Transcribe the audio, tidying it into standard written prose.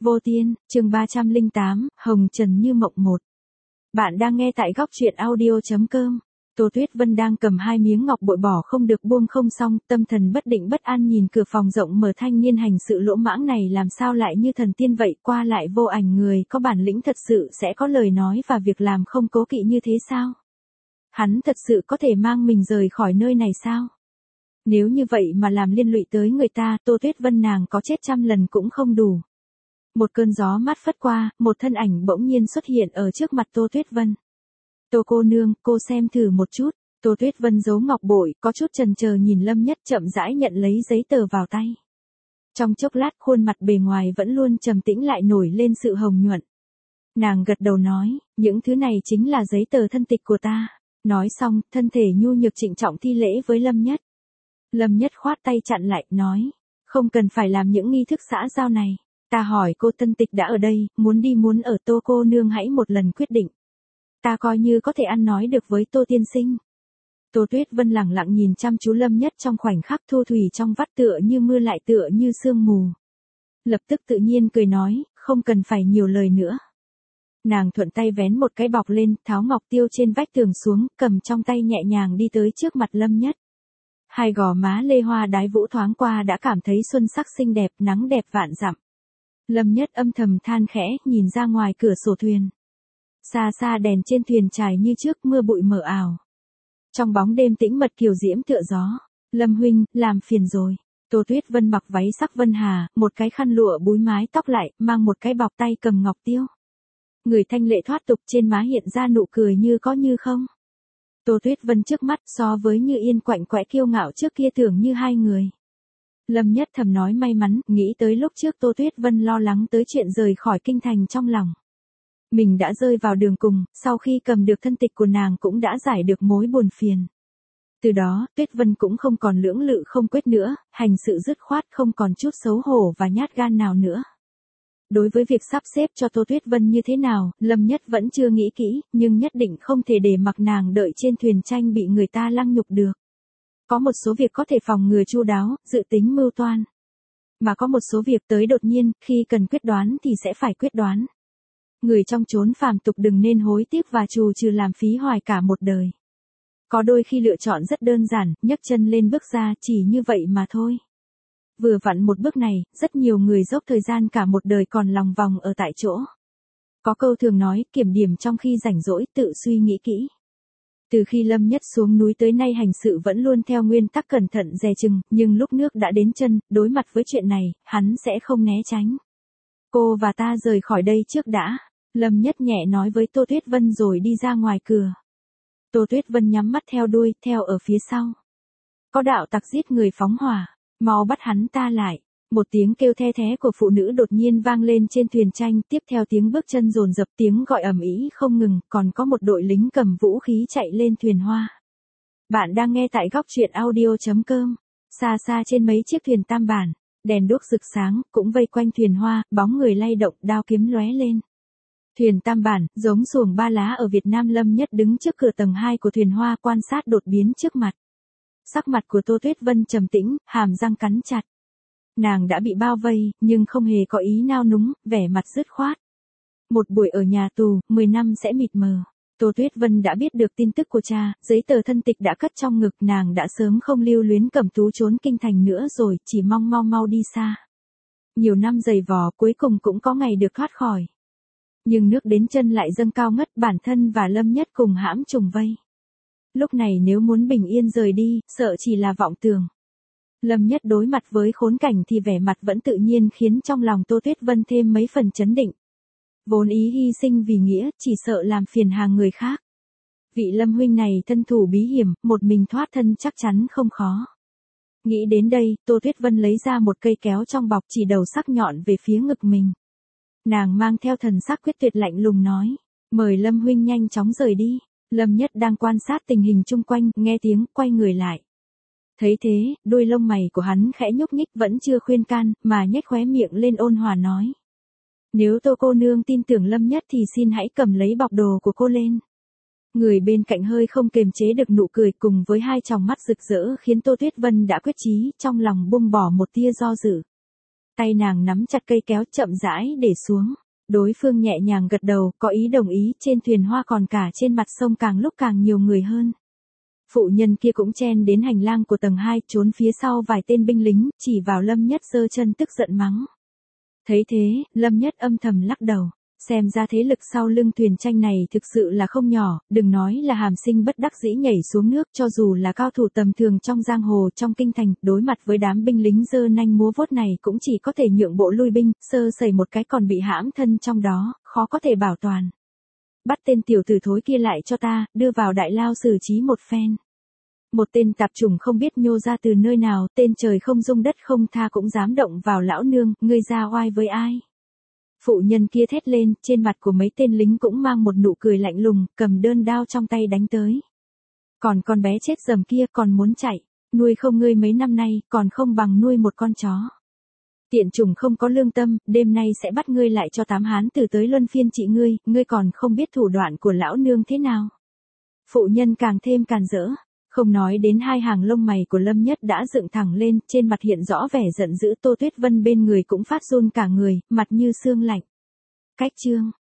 Vô Tiên, chương 308, Hồng Trần như mộng một. Bạn đang nghe tại góc truyện audio.com. Tô Tuyết Vân đang cầm hai miếng ngọc bội bỏ không được buông không xong, tâm thần bất định bất an nhìn cửa phòng rộng mở, thanh niên hành sự lỗ mãng này làm sao lại như thần tiên vậy, qua lại vô ảnh, người có bản lĩnh thật sự sẽ có lời nói và việc làm không cố kỵ như thế sao? Hắn thật sự có thể mang mình rời khỏi nơi này sao? Nếu như vậy mà làm liên lụy tới người ta, Tô Tuyết Vân nàng có chết 100 lần cũng không đủ. Một cơn gió mát phất qua, một thân ảnh bỗng nhiên xuất hiện ở trước mặt Tô Tuyết Vân. Tô cô nương, cô xem thử một chút. Tô Tuyết Vân giấu ngọc bội, có chút chần chờ nhìn Lâm Nhất chậm rãi nhận lấy giấy tờ vào tay. Trong chốc lát khuôn mặt bề ngoài vẫn luôn trầm tĩnh lại nổi lên sự hồng nhuận. Nàng gật đầu nói, những thứ này chính là giấy tờ thân tịch của ta. Nói xong, thân thể nhu nhược trịnh trọng thi lễ với Lâm Nhất. Lâm Nhất khoát tay chặn lại, nói, không cần phải làm những nghi thức xã giao này. Ta hỏi cô, tân tịch đã ở đây, muốn đi muốn ở, Tô cô nương hãy một lần quyết định. Ta coi như có thể ăn nói được với Tô tiên sinh. Tô Tuyết Vân lẳng lặng nhìn chăm chú Lâm Nhất, trong khoảnh khắc thu thủy trong vắt tựa như mưa lại tựa như sương mù. Lập tức tự nhiên cười nói, không cần phải nhiều lời nữa. Nàng thuận tay vén một cái bọc lên, tháo ngọc tiêu trên vách tường xuống, cầm trong tay nhẹ nhàng đi tới trước mặt Lâm Nhất. Hai gò má lê hoa đái vũ thoáng qua đã cảm thấy xuân sắc xinh đẹp, nắng đẹp vạn dặm. Lâm Nhất âm thầm than khẽ, nhìn ra ngoài cửa sổ thuyền. Xa xa đèn trên thuyền trải như trước, mưa bụi mờ ảo. Trong bóng đêm tĩnh mật kiều diễm tựa gió. Lâm huynh, làm phiền rồi. Tô Tuyết Vân mặc váy sắc vân hà, một cái khăn lụa búi mái tóc lại, mang một cái bọc tay cầm ngọc tiêu. Người thanh lệ thoát tục, trên má hiện ra nụ cười như có như không. Tô Tuyết Vân trước mắt so với Như Yên quạnh quẽ kiêu ngạo trước kia tưởng như hai người. Lâm Nhất thầm nói may mắn, nghĩ tới lúc trước Tô Tuyết Vân lo lắng tới chuyện rời khỏi kinh thành trong lòng. Mình đã rơi vào đường cùng, sau khi cầm được thân tịch của nàng cũng đã giải được mối buồn phiền. Từ đó, Tuyết Vân cũng không còn lưỡng lự không quyết nữa, hành sự dứt khoát, không còn chút xấu hổ và nhát gan nào nữa. Đối với việc sắp xếp cho Tô Tuyết Vân như thế nào, Lâm Nhất vẫn chưa nghĩ kỹ, nhưng nhất định không thể để mặc nàng đợi trên thuyền tranh bị người ta lăng nhục được. Có một số việc có thể phòng ngừa chu đáo, dự tính mưu toan. Mà có một số việc tới đột nhiên, khi cần quyết đoán thì sẽ phải quyết đoán. Người trong chốn phàm tục đừng nên hối tiếc và trù trừ làm phí hoài cả một đời. Có đôi khi lựa chọn rất đơn giản, nhấc chân lên bước ra, chỉ như vậy mà thôi. Vừa vặn một bước này, rất nhiều người dốc thời gian cả một đời còn lòng vòng ở tại chỗ. Có câu thường nói, kiểm điểm trong khi rảnh rỗi, tự suy nghĩ kỹ. Từ khi Lâm Nhất xuống núi tới nay hành sự vẫn luôn theo nguyên tắc cẩn thận dè chừng, nhưng lúc nước đã đến chân, đối mặt với chuyện này, hắn sẽ không né tránh. Cô và ta rời khỏi đây trước đã, Lâm Nhất nhẹ nói với Tô Tuyết Vân rồi đi ra ngoài cửa. Tô Tuyết Vân nhắm mắt theo đuôi, theo ở phía sau. Có đạo tặc giết người phóng hỏa, mau bắt hắn ta lại. Một tiếng kêu the thé của phụ nữ đột nhiên vang lên trên thuyền tranh, tiếp theo tiếng bước chân dồn dập, tiếng gọi ầm ĩ không ngừng, còn có một đội lính cầm vũ khí chạy lên thuyền hoa. Bạn đang nghe tại góc truyện audio.com. Xa xa trên mấy chiếc thuyền tam bản, đèn đuốc rực sáng, cũng vây quanh thuyền hoa, bóng người lay động, đao kiếm lóe lên. Thuyền tam bản, giống xuồng ba lá ở Việt Nam. Lâm Nhất đứng trước cửa tầng 2 của thuyền hoa quan sát đột biến trước mặt. Sắc mặt của Tô Tuyết Vân trầm tĩnh, hàm răng cắn chặt. Nàng đã bị bao vây, nhưng không hề có ý nao núng, vẻ mặt dứt khoát. Một buổi ở nhà tù, 10 năm sẽ mịt mờ. Tô Tuyết Vân đã biết được tin tức của cha, giấy tờ thân tịch đã cất trong ngực, nàng đã sớm không lưu luyến Cẩm Tú trốn kinh thành nữa rồi, chỉ mong mau đi xa. Nhiều năm giày vò cuối cùng cũng có ngày được thoát khỏi. Nhưng nước đến chân lại dâng cao ngất, bản thân và Lâm Nhất cùng hãm trùng vây. Lúc này nếu muốn bình yên rời đi, sợ chỉ là vọng tưởng. Lâm Nhất đối mặt với khốn cảnh thì vẻ mặt vẫn tự nhiên, khiến trong lòng Tô Tuyết Vân thêm mấy phần chấn định. Vốn ý hy sinh vì nghĩa, chỉ sợ làm phiền hàng người khác. Vị Lâm huynh này thân thủ bí hiểm, một mình thoát thân chắc chắn không khó. Nghĩ đến đây, Tô Tuyết Vân lấy ra một cây kéo trong bọc, chỉ đầu sắc nhọn về phía ngực mình. Nàng mang theo thần sắc quyết tuyệt lạnh lùng nói, mời Lâm huynh nhanh chóng rời đi. Lâm Nhất đang quan sát tình hình chung quanh, nghe tiếng, quay người lại. Thấy thế, đôi lông mày của hắn khẽ nhúc nhích, vẫn chưa khuyên can, mà nhếch khóe miệng lên ôn hòa nói. Nếu Tô cô nương tin tưởng Lâm Nhất thì xin hãy cầm lấy bọc đồ của cô lên. Người bên cạnh hơi không kềm chế được nụ cười, cùng với hai tròng mắt rực rỡ khiến Tô Tuyết Vân đã quyết chí, trong lòng buông bỏ một tia do dự. Tay nàng nắm chặt cây kéo chậm rãi để xuống. Đối phương nhẹ nhàng gật đầu, có ý đồng ý, trên thuyền hoa còn cả trên mặt sông càng lúc càng nhiều người hơn. Phụ nhân kia cũng chen đến hành lang của tầng 2, trốn phía sau vài tên binh lính, chỉ vào Lâm Nhất giơ chân tức giận mắng. Thấy thế, Lâm Nhất âm thầm lắc đầu. Xem ra thế lực sau lưng thuyền tranh này thực sự là không nhỏ, đừng nói là Hàm Sinh bất đắc dĩ nhảy xuống nước, cho dù là cao thủ tầm thường trong giang hồ trong kinh thành, đối mặt với đám binh lính giơ nanh múa vuốt này cũng chỉ có thể nhượng bộ lui binh, sơ sẩy một cái còn bị hãm thân trong đó, khó có thể bảo toàn. Bắt tên tiểu tử thối kia lại cho ta, đưa vào đại lao xử trí một phen. Một tên tạp chủng không biết nhô ra từ nơi nào, tên trời không dung đất không tha cũng dám động vào lão nương, ngươi ra oai với ai? Phụ nhân kia thét lên, trên mặt của mấy tên lính cũng mang một nụ cười lạnh lùng, cầm đơn đao trong tay đánh tới. Còn con bé chết dầm kia còn muốn chạy, nuôi không ngươi mấy năm nay, còn không bằng nuôi một con chó. Tiện chủng không có lương tâm, đêm nay sẽ bắt ngươi lại cho 8 hán tử tới luân phiên trị ngươi còn không biết thủ đoạn của lão nương thế nào. Phụ nhân càng thêm càn rỡ. Không nói đến hai hàng lông mày của Lâm Nhất đã dựng thẳng lên, trên mặt hiện rõ vẻ giận dữ. Tô Tuyết Vân bên người cũng phát run cả người, mặt như xương lạnh. Cách chương